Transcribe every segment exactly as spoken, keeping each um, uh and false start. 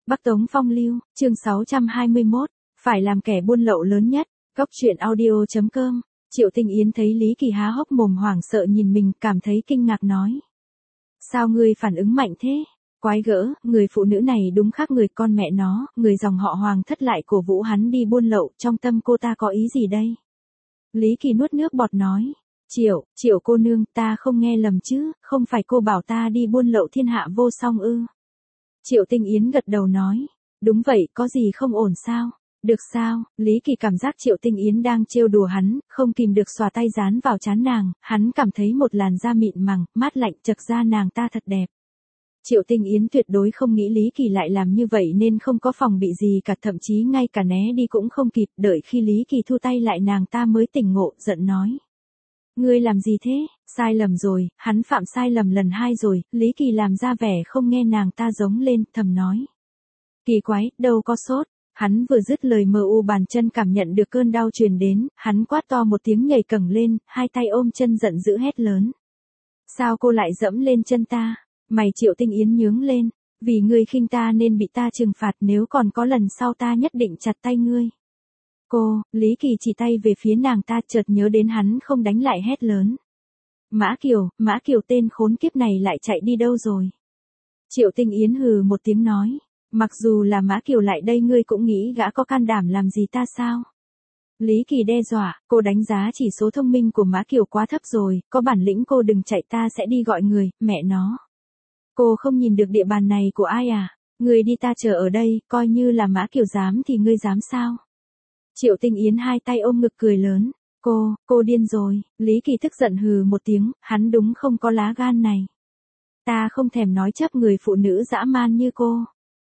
Bắc Tống Phong Lưu, chương sáu trăm hai mươi mốt, phải làm kẻ buôn lậu lớn nhất. Cốc truyện audio chấm com. Triệu Tinh Yến thấy Lý Kỳ há hốc mồm hoảng sợ nhìn mình, cảm thấy kinh ngạc nói. Sao ngươi phản ứng mạnh thế? Quái gỡ, người phụ nữ này đúng khác người con mẹ nó, người dòng họ Hoàng thất lại cổ vũ hắn đi buôn lậu, trong tâm cô ta có ý gì đây? Lý Kỳ nuốt nước bọt nói. Triệu, Triệu cô nương, ta không nghe lầm chứ, không phải cô bảo ta đi buôn lậu thiên hạ vô song ư? Triệu Tinh Yến gật đầu nói. Đúng vậy, có gì không ổn sao? Được sao? Lý Kỳ cảm giác Triệu Tinh Yến đang trêu đùa hắn, không kìm được xòa tay dán vào trán nàng, hắn cảm thấy một làn da mịn màng, mát lạnh, chật da nàng ta thật đẹp. Triệu Tinh Yến tuyệt đối không nghĩ Lý Kỳ lại làm như vậy nên không có phòng bị gì cả, thậm chí ngay cả né đi cũng không kịp, đợi khi Lý Kỳ thu tay lại nàng ta mới tỉnh ngộ, giận nói. Ngươi làm gì thế? Sai lầm rồi, hắn phạm sai lầm lần hai rồi. Lý Kỳ làm ra vẻ không nghe nàng ta giống lên, thầm nói. Kỳ quái, đâu có sốt. Hắn vừa dứt lời mờ u bàn chân cảm nhận được cơn đau truyền đến, hắn quát to một tiếng nhảy cẳng lên, hai tay ôm chân giận dữ hét lớn. Sao cô lại dẫm lên chân ta? Mày Triệu Tinh Yến nhướng lên, vì ngươi khinh ta nên bị ta trừng phạt, nếu còn có lần sau ta nhất định chặt tay ngươi. Cô, Lý Kỳ chỉ tay về phía nàng ta, chợt nhớ đến hắn không đánh lại hét lớn. Mã Kiều, Mã Kiều tên khốn kiếp này lại chạy đi đâu rồi? Triệu Tinh Yến hừ một tiếng nói. Mặc dù là Mã Kiều lại đây ngươi cũng nghĩ gã có can đảm làm gì ta sao? Lý Kỳ đe dọa, cô đánh giá chỉ số thông minh của Mã Kiều quá thấp rồi, có bản lĩnh cô đừng chạy, ta sẽ đi gọi người, mẹ nó. Cô không nhìn được địa bàn này của ai à? Người đi ta chờ ở đây, coi như là Mã Kiều dám thì ngươi dám sao? Triệu Tinh Yến hai tay ôm ngực cười lớn. Cô, cô điên rồi. Lý Kỳ tức giận hừ một tiếng, hắn đúng không có lá gan này. Ta không thèm nói chấp người phụ nữ dã man như cô.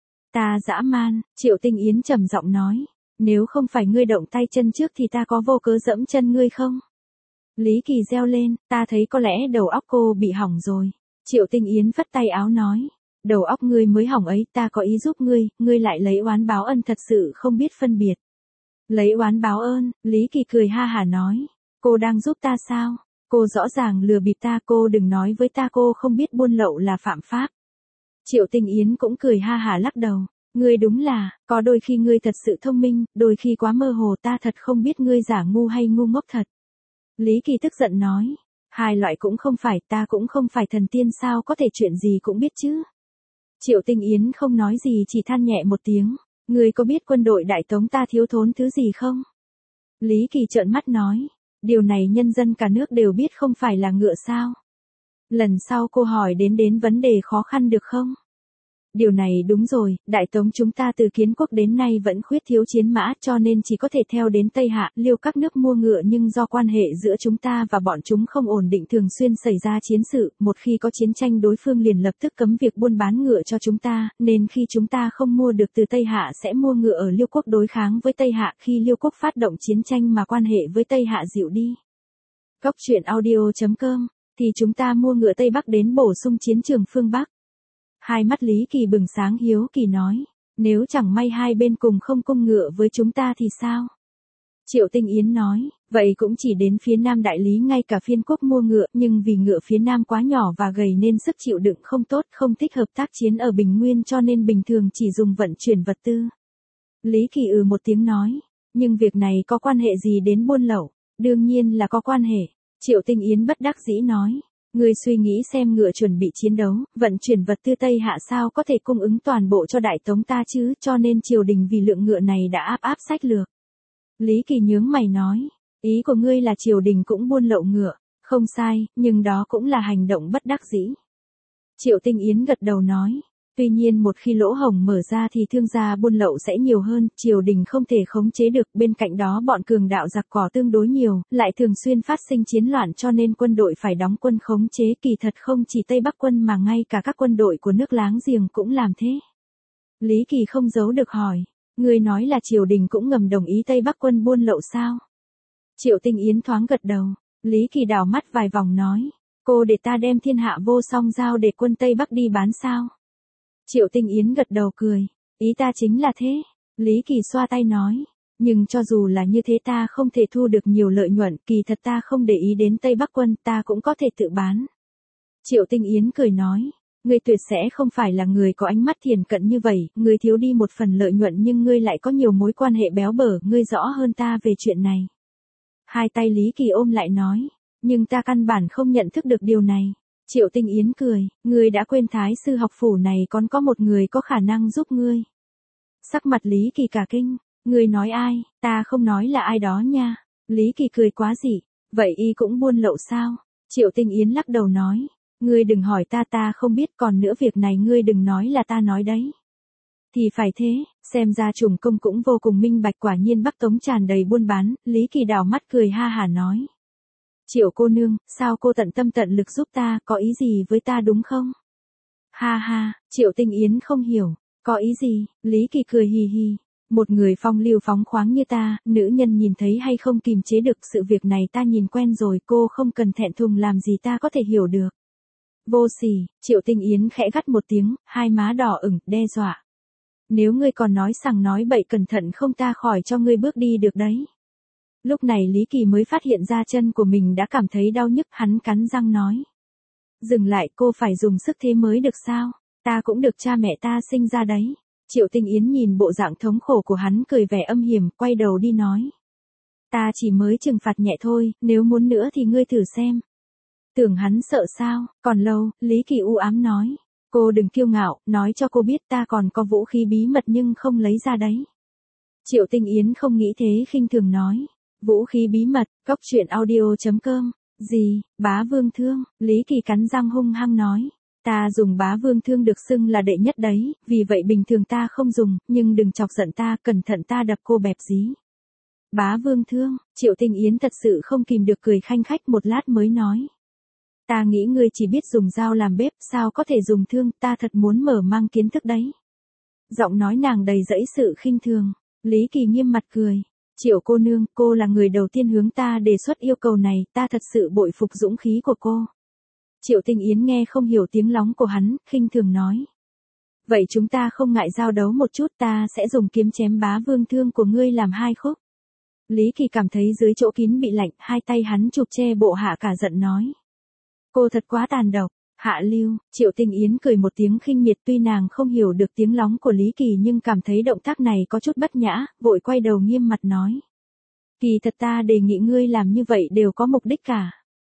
Ta dã man, Triệu Tinh Yến trầm giọng nói. Nếu không phải ngươi động tay chân trước thì ta có vô cớ dẫm chân ngươi không? Lý Kỳ reo lên, ta thấy có lẽ đầu óc cô bị hỏng rồi. Triệu Tinh Yến vắt tay áo nói. Đầu óc ngươi mới hỏng ấy, ta có ý giúp ngươi, ngươi lại lấy oán báo ân, thật sự không biết phân biệt. Lấy oán báo ơn, Lý Kỳ cười ha hả nói. Cô đang giúp ta sao? Cô rõ ràng lừa bịp ta, cô đừng nói với ta cô không biết buôn lậu là phạm pháp. Triệu Tinh Yến cũng cười ha hả lắc đầu. Ngươi đúng là, có đôi khi ngươi thật sự thông minh, đôi khi quá mơ hồ, ta thật không biết ngươi giả ngu hay ngu ngốc thật. Lý Kỳ tức giận nói. Hai loại cũng không phải, ta cũng không phải thần tiên sao có thể chuyện gì cũng biết chứ. Triệu Tinh Yến không nói gì, chỉ than nhẹ một tiếng. Ngươi có biết quân đội Đại Tống ta thiếu thốn thứ gì không? Lý Kỳ trợn mắt nói. Điều này nhân dân cả nước đều biết, không phải là ngựa sao? Lần sau cô hỏi đến đến vấn đề khó khăn được không? Điều này đúng rồi, Đại Tống chúng ta từ kiến quốc đến nay vẫn khuyết thiếu chiến mã, cho nên chỉ có thể theo đến Tây Hạ, Liêu các nước mua ngựa, nhưng do quan hệ giữa chúng ta và bọn chúng không ổn định, thường xuyên xảy ra chiến sự, một khi có chiến tranh đối phương liền lập tức cấm việc buôn bán ngựa cho chúng ta, nên khi chúng ta không mua được từ Tây Hạ sẽ mua ngựa ở Liêu quốc đối kháng với Tây Hạ, khi Liêu quốc phát động chiến tranh mà quan hệ với Tây Hạ dịu đi. Cốc truyện audio chấm com, thì chúng ta mua ngựa Tây Bắc đến bổ sung chiến trường phương Bắc. Hai mắt Lý Kỳ bừng sáng, hiếu kỳ nói. Nếu chẳng may hai bên cùng không cung ngựa với chúng ta thì sao? Triệu Tinh Yến nói. Vậy cũng chỉ đến phía Nam đại lý ngay cả phiên quốc mua ngựa, nhưng vì ngựa phía Nam quá nhỏ và gầy nên sức chịu đựng không tốt, không thích hợp tác chiến ở Bình Nguyên, cho nên bình thường chỉ dùng vận chuyển vật tư. Lý Kỳ ừ một tiếng nói. Nhưng việc này có quan hệ gì đến buôn lậu? Đương nhiên là có quan hệ. Triệu Tinh Yến bất đắc dĩ nói. Ngươi suy nghĩ xem, ngựa chuẩn bị chiến đấu, vận chuyển vật tư Tây Hạ sao có thể cung ứng toàn bộ cho Đại Tống ta chứ, cho nên triều đình vì lượng ngựa này đã áp áp sách lược. Lý Kỳ nhướng mày nói, ý của ngươi là triều đình cũng buôn lậu ngựa, không sai, nhưng đó cũng là hành động bất đắc dĩ. Triệu Tinh Yến gật đầu nói, tuy nhiên một khi lỗ hổng mở ra thì thương gia buôn lậu sẽ nhiều hơn, triều đình không thể khống chế được, bên cạnh đó bọn cường đạo giặc cỏ tương đối nhiều, lại thường xuyên phát sinh chiến loạn, cho nên quân đội phải đóng quân khống chế, kỳ thật không chỉ Tây Bắc quân mà ngay cả các quân đội của nước láng giềng cũng làm thế. Lý Kỳ không giấu được hỏi, ngươi nói là triều đình cũng ngầm đồng ý Tây Bắc quân buôn lậu sao? Triệu Tinh Yến thoáng gật đầu, Lý Kỳ đảo mắt vài vòng nói, cô để ta đem thiên hạ vô song giao để quân Tây Bắc đi bán sao? Triệu Tinh Yến gật đầu cười, ý ta chính là thế. Lý Kỳ xoa tay nói, nhưng cho dù là như thế ta không thể thu được nhiều lợi nhuận, kỳ thật ta không để ý đến Tây Bắc quân, ta cũng có thể tự bán. Triệu Tinh Yến cười nói, Ngươi tuyệt sẽ không phải là người có ánh mắt thiền cận như vậy, ngươi thiếu đi một phần lợi nhuận nhưng ngươi lại có nhiều mối quan hệ béo bở, ngươi rõ hơn ta về chuyện này. Hai tay Lý Kỳ ôm lại nói, nhưng ta căn bản không nhận thức được điều này. Triệu Tinh Yến cười, ngươi đã quên Thái sư học phủ này còn có một người có khả năng giúp ngươi. Sắc mặt Lý Kỳ cả kinh, ngươi nói ai, ta không nói là ai đó nha. Lý Kỳ cười quá dị, vậy y cũng buôn lậu sao? Triệu Tinh Yến lắc đầu nói, ngươi đừng hỏi ta ta không biết, còn nữa việc này ngươi đừng nói là ta nói đấy. Thì phải thế, xem ra Trùng Công cũng vô cùng minh bạch, quả nhiên Bắc Tống tràn đầy buôn bán. Lý Kỳ đảo mắt cười ha hả nói. Triệu cô nương, sao cô tận tâm tận lực giúp ta, có ý gì với ta đúng không? Ha ha, Triệu Tinh Yến không hiểu, có ý gì? Lý Kỳ cười hì hì. Một người phong lưu phóng khoáng như ta, nữ nhân nhìn thấy hay không kìm chế được, sự việc này ta nhìn quen rồi, cô không cần thẹn thùng làm gì ta có thể hiểu được. Vô sỉ, Triệu Tinh Yến khẽ gắt một tiếng, hai má đỏ ửng, đe dọa. Nếu ngươi còn nói sằng nói bậy cẩn thận không ta khỏi cho ngươi bước đi được đấy. Lúc này Lý Kỳ mới phát hiện ra chân của mình đã cảm thấy đau nhức, hắn cắn răng nói. Dừng lại, cô phải dùng sức thế mới được sao, ta cũng được cha mẹ ta sinh ra đấy. Triệu Tinh Yến nhìn bộ dạng thống khổ của hắn cười vẻ âm hiểm, quay đầu đi nói. Ta chỉ mới trừng phạt nhẹ thôi, nếu muốn nữa thì ngươi thử xem. Tưởng hắn sợ sao, còn lâu, Lý Kỳ u ám nói. Cô đừng kiêu ngạo, nói cho cô biết ta còn có vũ khí bí mật nhưng không lấy ra đấy. Triệu Tinh Yến không nghĩ thế khinh thường nói. Vũ khí bí mật, cốc truyện audio chấm com. Gì, bá vương thương, Lý Kỳ cắn răng hung hăng nói. Ta dùng bá vương thương được xưng là đệ nhất đấy, vì vậy bình thường ta không dùng, nhưng đừng chọc giận ta, cẩn thận ta đập cô bẹp dí. Bá vương thương, Triệu Tinh Yến thật sự không kìm được cười khanh khách, một lát mới nói. Ta nghĩ ngươi chỉ biết dùng dao làm bếp, sao có thể dùng thương, ta thật muốn mở mang kiến thức đấy. Giọng nói nàng đầy dẫy sự khinh thường. Lý Kỳ nghiêm mặt cười. Triệu cô nương, cô là người đầu tiên hướng ta đề xuất yêu cầu này, ta thật sự bội phục dũng khí của cô. Triệu Tinh Yến nghe không hiểu tiếng lóng của hắn, khinh thường nói. Vậy chúng ta không ngại giao đấu một chút, ta sẽ dùng kiếm chém bá vương thương của ngươi làm hai khúc. Lý Kỳ cảm thấy dưới chỗ kín bị lạnh, hai tay hắn chụp che bộ hạ cả giận nói. Cô thật quá tàn độc, hạ lưu. Triệu Tinh Yến cười một tiếng khinh miệt, tuy nàng không hiểu được tiếng lóng của Lý Kỳ nhưng cảm thấy động tác này có chút bất nhã, vội quay đầu nghiêm mặt nói. Kỳ thật ta đề nghị ngươi làm như vậy đều có mục đích cả.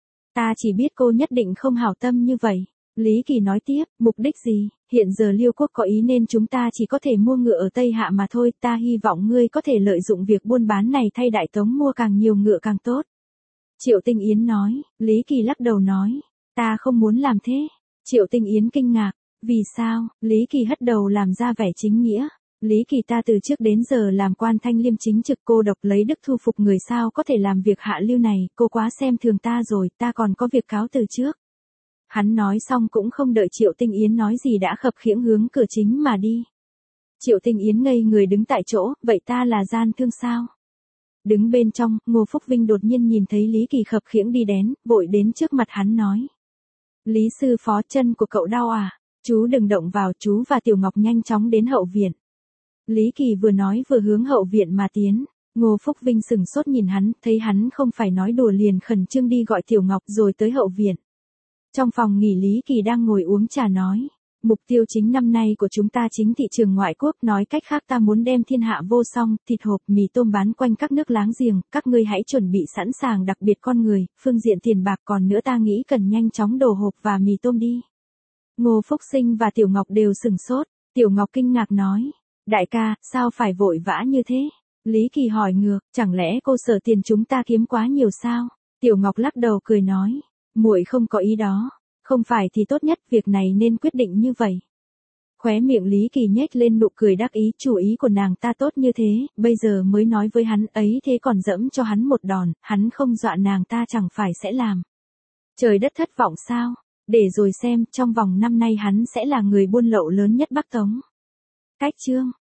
Ta chỉ biết cô nhất định không hảo tâm như vậy. Lý Kỳ nói tiếp, mục đích gì, hiện giờ Liêu quốc có ý nên chúng ta chỉ có thể mua ngựa ở Tây Hạ mà thôi, ta hy vọng ngươi có thể lợi dụng việc buôn bán này thay Đại Tống mua càng nhiều ngựa càng tốt. Triệu Tinh Yến nói, Lý Kỳ lắc đầu nói, ta không muốn làm thế. Triệu Tinh Yến kinh ngạc, vì sao? Lý Kỳ hất đầu làm ra vẻ chính nghĩa. Lý Kỳ, ta từ trước đến giờ làm quan thanh liêm chính trực, cô độc lấy đức thu phục người, sao có thể làm việc hạ lưu này, cô quá xem thường ta rồi, ta còn có việc cáo từ trước. Hắn nói xong cũng không đợi Triệu Tinh Yến nói gì đã khập khiễng hướng cửa chính mà đi. Triệu Tinh Yến ngây người đứng tại chỗ, vậy ta là gian thương sao? Đứng bên trong, Ngô Phúc Vinh đột nhiên nhìn thấy Lý Kỳ khập khiễng đi đến, vội đến trước mặt hắn nói. Lý sư phó, chân của cậu đau à? Chú đừng động vào, chú và Tiểu Ngọc nhanh chóng đến hậu viện. Lý Kỳ vừa nói vừa hướng hậu viện mà tiến. Ngô Phúc Vinh sừng sốt nhìn hắn, thấy hắn không phải nói đùa liền khẩn trương đi gọi Tiểu Ngọc rồi tới hậu viện. Trong phòng nghỉ, Lý Kỳ đang ngồi uống trà nói. Mục tiêu chính năm nay của chúng ta chính thị trường ngoại quốc, nói cách khác ta muốn đem thiên hạ vô song, thịt hộp, mì tôm bán quanh các nước láng giềng, các ngươi hãy chuẩn bị sẵn sàng, đặc biệt con người, phương diện tiền bạc, còn nữa ta nghĩ cần nhanh chóng đổ hộp và mì tôm đi. Ngô Phúc Sinh và Tiểu Ngọc đều sừng sốt, Tiểu Ngọc kinh ngạc nói, đại ca, sao phải vội vã như thế? Lý Kỳ hỏi ngược, chẳng lẽ cô sợ tiền chúng ta kiếm quá nhiều sao? Tiểu Ngọc lắc đầu cười nói, muội không có ý đó. Không phải thì tốt nhất, việc này nên quyết định như vậy. Khóe miệng Lý Kỳ nhếch lên nụ cười đắc ý, chủ ý của nàng ta tốt như thế, bây giờ mới nói với hắn ấy thế còn dẫm cho hắn một đòn, hắn không dọa nàng ta chẳng phải sẽ làm. Trời đất thất vọng sao? Để rồi xem, trong vòng năm nay hắn sẽ là người buôn lậu lớn nhất Bắc Tống. Cách chương